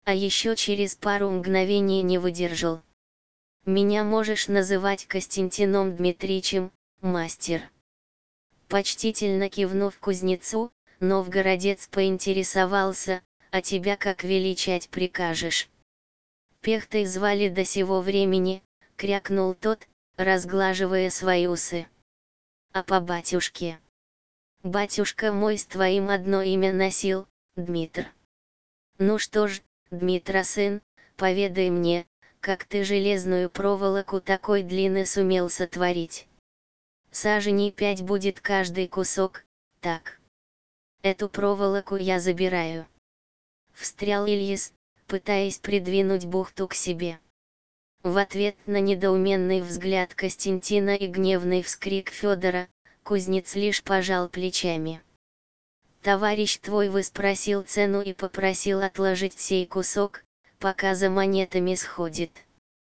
а еще через пару мгновений не выдержал. «Меня можешь называть Костянтином Дмитричем, мастер». Почтительно кивнув кузнецу, новгородец поинтересовался: «А тебя как величать прикажешь?» «Пехтой звали до сего времени», — крякнул тот, разглаживая свои усы. «А по батюшке?» «Батюшка мой с твоим одно имя носил, Дмитр». «Ну что ж, Дмитра сын, поведай мне, как ты железную проволоку такой длины сумел сотворить?» «Саженей 5 будет каждый кусок, так. Эту проволоку я забираю». Встрял Ильяс, пытаясь придвинуть бухту к себе. В ответ на недоуменный взгляд Костянтина и гневный вскрик Федора, кузнец лишь пожал плечами. «Товарищ твой выспросил цену и попросил отложить сей кусок, пока за монетами сходит.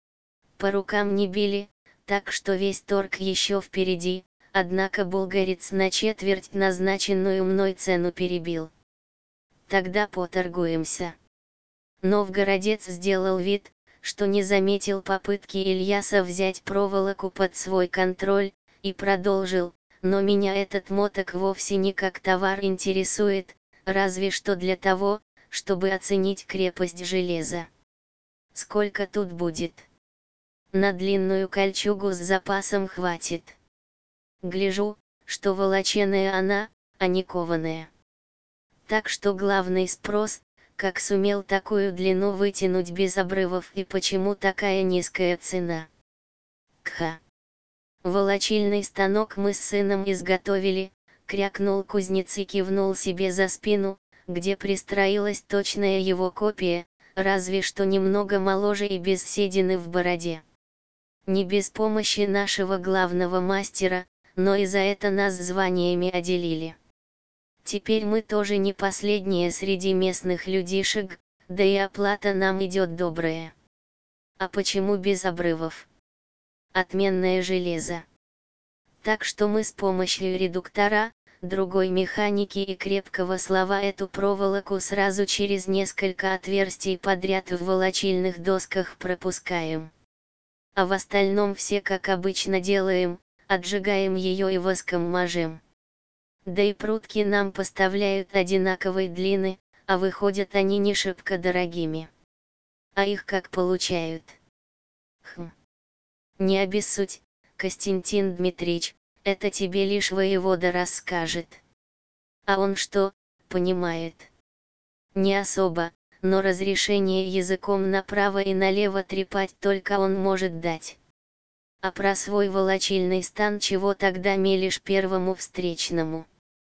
По рукам не били, так что весь торг еще впереди, однако булгарец на четверть назначенную мной цену перебил. Тогда поторгуемся». Новгородец сделал вид, что не заметил попытки Ильяса взять проволоку под свой контроль, и продолжил: «Но меня этот моток вовсе не как товар интересует, разве что для того, чтобы оценить крепость железа. Сколько тут будет? На длинную кольчугу с запасом хватит. Гляжу, что волоченая она, а не кованая. Так что главный спрос, как сумел такую длину вытянуть без обрывов и почему такая низкая цена?» «Кха! Волочильный станок мы с сыном изготовили», — крякнул кузнец и кивнул себе за спину, где пристроилась точная его копия, разве что немного моложе и без седины в бороде. «Не без помощи нашего главного мастера, но и за это нас званиями отделили. Теперь мы тоже не последние среди местных людишек, да и оплата нам идет добрая». «А почему без обрывов?» «Отменное железо. Так что мы с помощью редуктора, другой механики и крепкого слова эту проволоку сразу через несколько отверстий подряд в волочильных досках пропускаем. А в остальном все как обычно делаем, отжигаем ее и воском мажем. Да и прутки нам поставляют одинаковой длины, а выходят они не шибко дорогими. А их как получают?» «Не обессудь, Костянтин Дмитрич, это тебе лишь воевода расскажет». «А он что, понимает?» «Не особо, но разрешение языком направо и налево трепать только он может дать. А про свой волочильный стан чего тогда мелешь первому встречному?»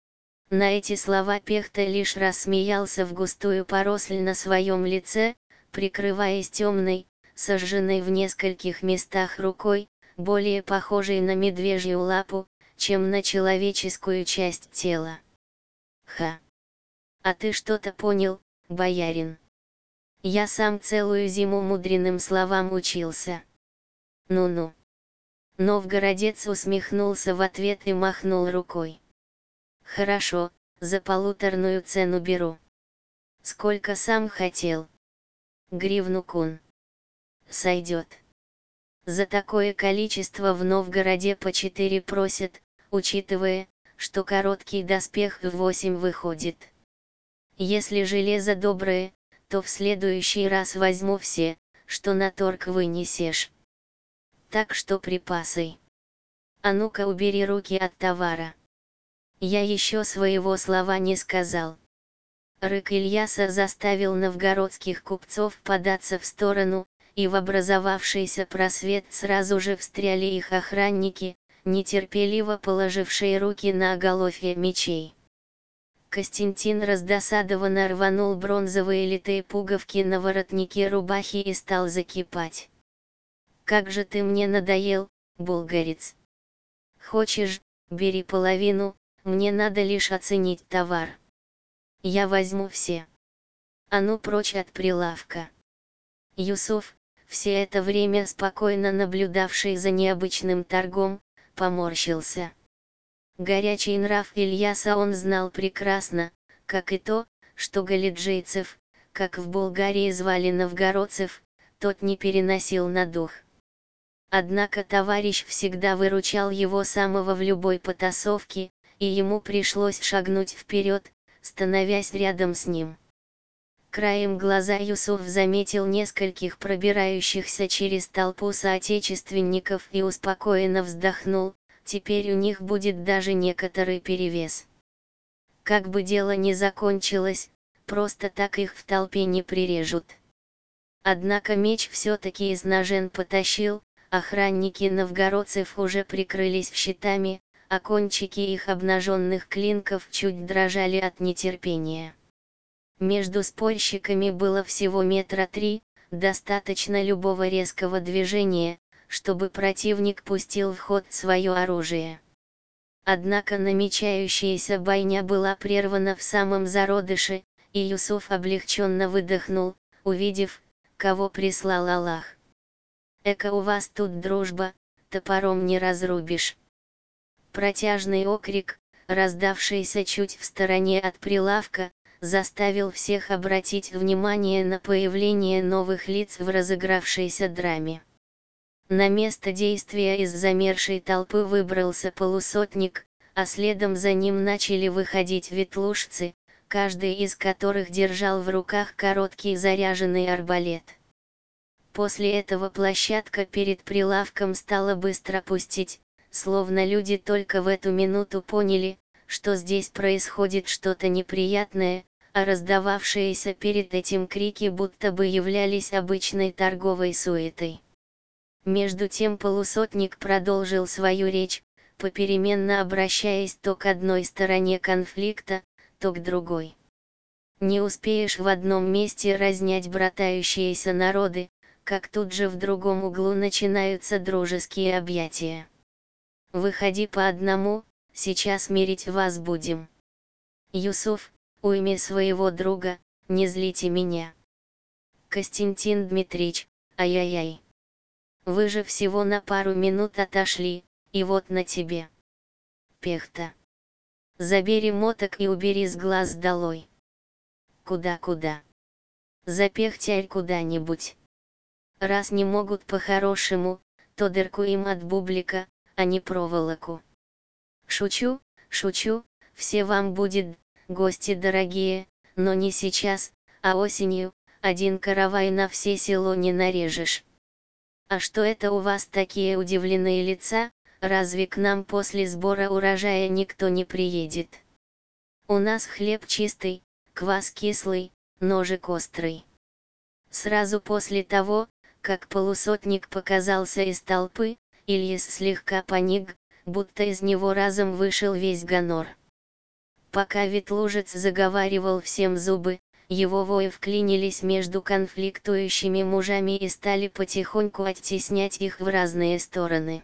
На эти слова Пехта лишь рассмеялся в густую поросль на своем лице, прикрываясь темной, сожженной в нескольких местах рукой, более похожей на медвежью лапу, чем на человеческую часть тела. «Ха! А ты что-то понял, боярин? Я сам целую зиму мудренным словам учился». «Ну-ну». Новгородец усмехнулся в ответ и махнул рукой. «Хорошо, за полуторную цену беру. Сколько сам хотел?» «Гривну кун». «Сойдет. За такое количество в Новгороде по 4 просят, учитывая, что короткий доспех в 8 выходит. Если железо доброе, то в следующий раз возьму все, что на торг вынесешь. Так что припасай. А ну-ка убери руки от товара. Я еще своего слова не сказал». Рык Ильяса заставил новгородских купцов податься в сторону, и в образовавшийся просвет сразу же встряли их охранники, нетерпеливо положившие руки на оголовье мечей. Костянтин раздосадованно рванул бронзовые литые пуговки на воротнике рубахи и стал закипать. «Как же ты мне надоел, булгарец! Хочешь, бери половину, мне надо лишь оценить товар. Я возьму все. А ну прочь от прилавка». Юсуф, все это время спокойно наблюдавший за необычным торгом, поморщился. Горячий нрав Ильяса он знал прекрасно, как и то, что галиджийцев, как в Болгарии звали новгородцев, тот не переносил на дух. Однако товарищ всегда выручал его самого в любой потасовке, и ему пришлось шагнуть вперед, становясь рядом с ним. Краем глаза Юсуф заметил нескольких пробирающихся через толпу соотечественников и успокоенно вздохнул, теперь у них будет даже некоторый перевес. Как бы дело ни закончилось, просто так их в толпе не прирежут. Однако меч все-таки из ножен потащил, охранники новгородцев уже прикрылись щитами, а кончики их обнаженных клинков чуть дрожали от нетерпения. Между спорщиками было всего 3 метра, достаточно любого резкого движения, чтобы противник пустил в ход свое оружие. Однако намечающаяся бойня была прервана в самом зародыше, и Юсуф облегченно выдохнул, увидев, кого прислал Аллах. «Эка у вас тут дружба, топором не разрубишь». Протяжный окрик, раздавшийся чуть в стороне от прилавка, заставил всех обратить внимание на появление новых лиц в разыгравшейся драме. На место действия из замершей толпы выбрался полусотник, а следом за ним начали выходить ветлужцы, каждый из которых держал в руках короткий заряженный арбалет. После этого площадка перед прилавком стала быстро пустеть, словно люди только в эту минуту поняли, что здесь происходит что-то неприятное, а раздававшиеся перед этим крики будто бы являлись обычной торговой суетой. Между тем полусотник продолжил свою речь, попеременно обращаясь то к одной стороне конфликта, то к другой. Не успеешь в одном месте разнять братающиеся народы, как тут же в другом углу начинаются дружеские объятия. «Выходи по одному, сейчас мирить вас будем. Юсуф, уйми своего друга, не злите меня. Костянтин Дмитрич, ай-яй-яй. Вы же всего на пару минут отошли, и вот на тебе. Пехта. Забери моток и убери с глаз долой». «Куда-куда? Запехтярь куда-нибудь. Раз не могут по-хорошему, то дырку им от бублика, а не проволоку». «Шучу, шучу, все вам будет, гости дорогие, но не сейчас, а осенью, один каравай на все село не нарежешь». «А что это у вас такие удивленные лица, разве к нам после сбора урожая никто не приедет? У нас хлеб чистый, квас кислый, ножик острый». Сразу после того, как полусотник показался из толпы, Ильяс слегка поник, будто из него разом вышел весь гонор. Пока ветлужец заговаривал всем зубы, его вои вклинились между конфликтующими мужами и стали потихоньку оттеснять их в разные стороны.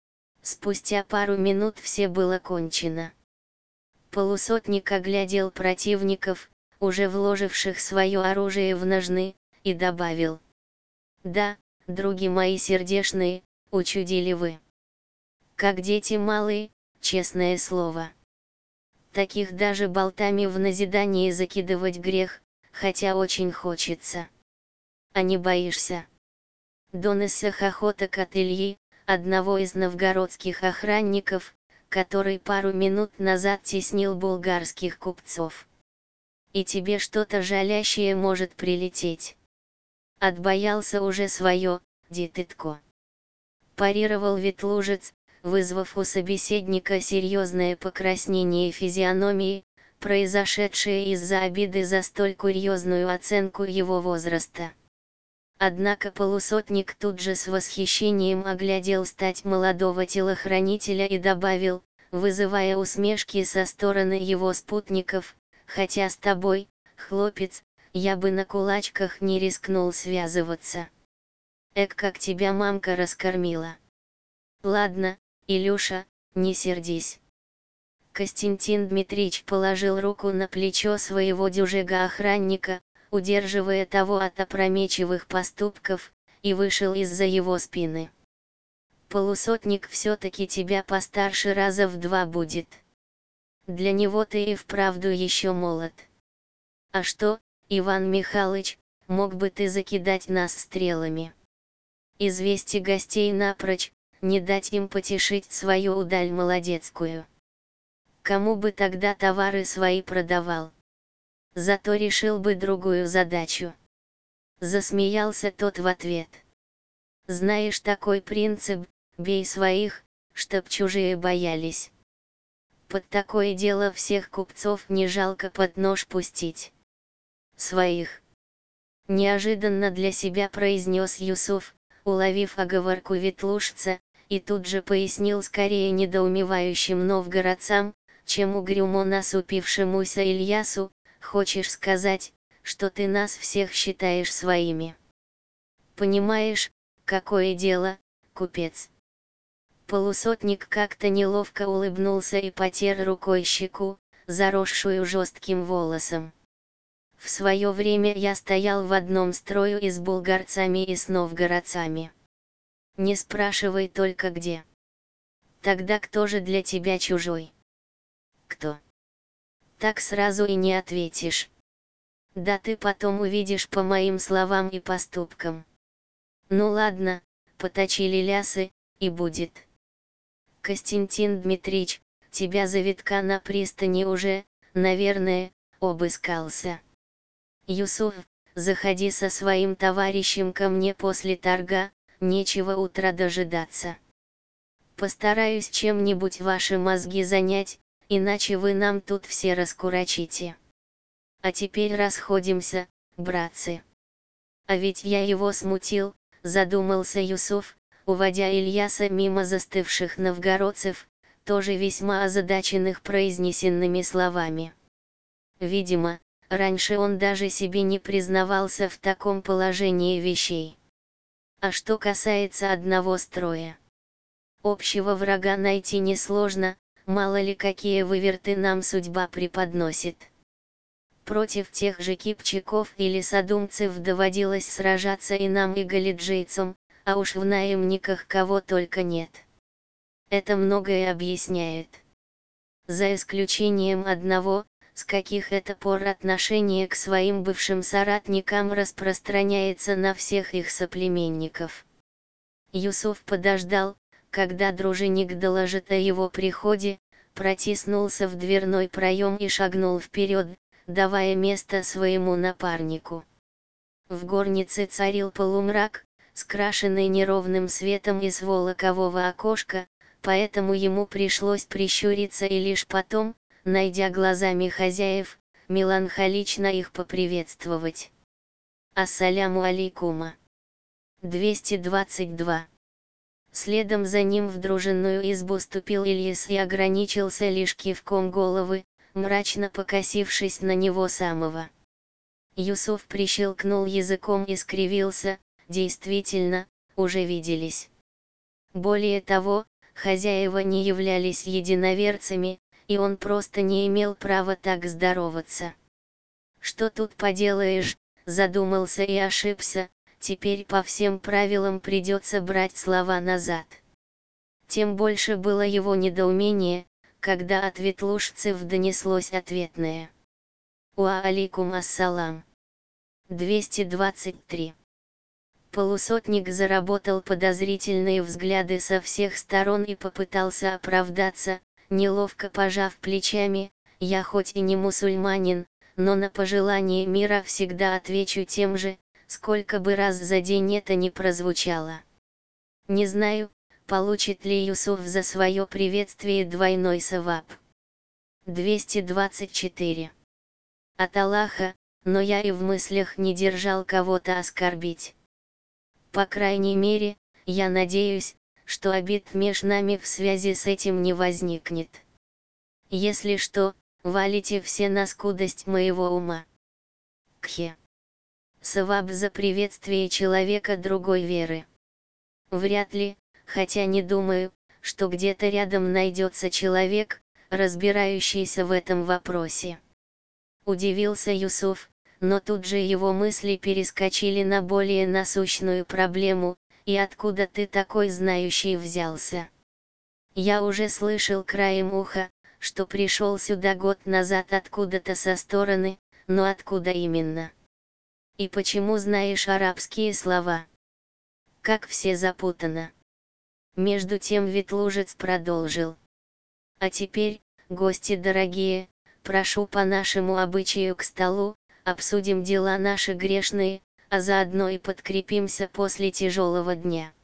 Спустя пару минут все было кончено. Полусотник оглядел противников, уже вложивших свое оружие в ножны, и добавил: «Да, други мои сердечные, учудили вы. Как дети малые, честное слово. Таких даже болтами в назидании закидывать грех, хотя очень хочется. А не боишься?» Донесся хохоток от Ильи, одного из новгородских охранников, который пару минут назад теснил булгарских купцов. «И тебе что-то жалящее может прилететь. Отбоялся уже свое, дитятко». Парировал ветлужец, вызвав у собеседника серьезное покраснение физиономии, произошедшее из-за обиды за столь курьезную оценку его возраста. Однако полусотник тут же с восхищением оглядел стать молодого телохранителя и добавил, вызывая усмешки со стороны его спутников: «Хотя с тобой, хлопец, я бы на кулачках не рискнул связываться. Эк, как тебя мамка раскормила. Ладно, Илюша, не сердись». Костянтин Дмитрич положил руку на плечо своего дюжега-охранника, удерживая того от опрометчивых поступков, и вышел из-за его спины. «Полусотник все-таки тебя постарше раза в 2 будет. Для него ты и вправду еще молод. А что, Иван Михайлович, мог бы ты закидать нас стрелами? Извести гостей напрочь, не дать им потешить свою удаль молодецкую. Кому бы тогда товары свои продавал? Зато решил бы другую задачу. Засмеялся тот в ответ. Знаешь такой принцип, бей своих, чтоб чужие боялись. Под такое дело всех купцов не жалко под нож пустить. Своих. Неожиданно для себя произнес Юсуф, уловив оговорку ветлужца, и тут же пояснил скорее недоумевающим новгородцам, чем угрюмо насупившемуся Ильясу: хочешь сказать, что ты нас всех считаешь своими? Понимаешь, какое дело, купец? Полусотник как-то неловко улыбнулся и потер рукой щеку, заросшую жестким волосом. В свое время я стоял в одном строю и с булгарцами, и с новгородцами. Не спрашивай только где. Тогда кто же для тебя чужой? Кто? Так сразу и не ответишь. Да ты потом увидишь по моим словам и поступкам. Ну ладно, поточили лясы, и будет. Костянтин Дмитрич, тебя завитка на пристани уже, наверное, обыскался. Юсуф, заходи со своим товарищем ко мне после торга, нечего утра дожидаться. Постараюсь чем-нибудь ваши мозги занять, иначе вы нам тут все раскурочите. А теперь расходимся, братцы. А ведь я его смутил, задумался Юсуф, уводя Ильяса мимо застывших новгородцев, тоже весьма озадаченных произнесенными словами. Видимо, раньше он даже себе не признавался в таком положении вещей. А что касается одного строя, общего врага найти несложно, мало ли какие выверты нам судьба преподносит. Против тех же кипчаков или садумцев доводилось сражаться и нам, и галиджийцам, а уж в наемниках кого только нет. Это многое объясняет. За исключением одного, с каких это пор отношение к своим бывшим соратникам распространяется на всех их соплеменников. Юсуф подождал, когда дружинник доложит о его приходе, протиснулся в дверной проем и шагнул вперед, давая место своему напарнику. В горнице царил полумрак, скрашенный неровным светом из волокового окошка, поэтому ему пришлось прищуриться и лишь потом, найдя глазами хозяев, меланхолично их поприветствовать. Ассаляму алейкума. 222. Следом за ним в дружинную избу ступил Ильяс и ограничился лишь кивком головы, мрачно покосившись на него самого. Юсуф прищелкнул языком и скривился: действительно, уже виделись. Более того, хозяева не являлись единоверцами, и он просто не имел права так здороваться. Что тут поделаешь, задумался и ошибся, теперь по всем правилам придется брать слова назад. Тем больше было его недоумение, когда от ветлужцев донеслось ответное: «Уа алейкум ассалам». 223. Полусотник заработал подозрительные взгляды со всех сторон и попытался оправдаться, неловко пожав плечами: я хоть и не мусульманин, но на пожелание мира всегда отвечу тем же, сколько бы раз за день это ни прозвучало. Не знаю, получит ли Юсуф за свое приветствие двойной саваб. 224. От Аллаха, но я и в мыслях не держал кого-то оскорбить. По крайней мере, я надеюсь, что обид меж нами в связи с этим не возникнет. Если что, валите все на скудость моего ума. Кхе. Саваб за приветствие человека другой веры. Вряд ли, хотя не думаю, что где-то рядом найдется человек, разбирающийся в этом вопросе. Удивился Юсуф, но тут же его мысли перескочили на более насущную проблему: и откуда ты такой знающий взялся? Я уже слышал краем уха, что пришел сюда год назад откуда-то со стороны, но откуда именно? И почему знаешь арабские слова? Как все запутано. Между тем Ветлужец продолжил. А теперь, гости дорогие, прошу по нашему обычаю к столу, обсудим дела наши грешные, а заодно и подкрепимся после тяжелого дня.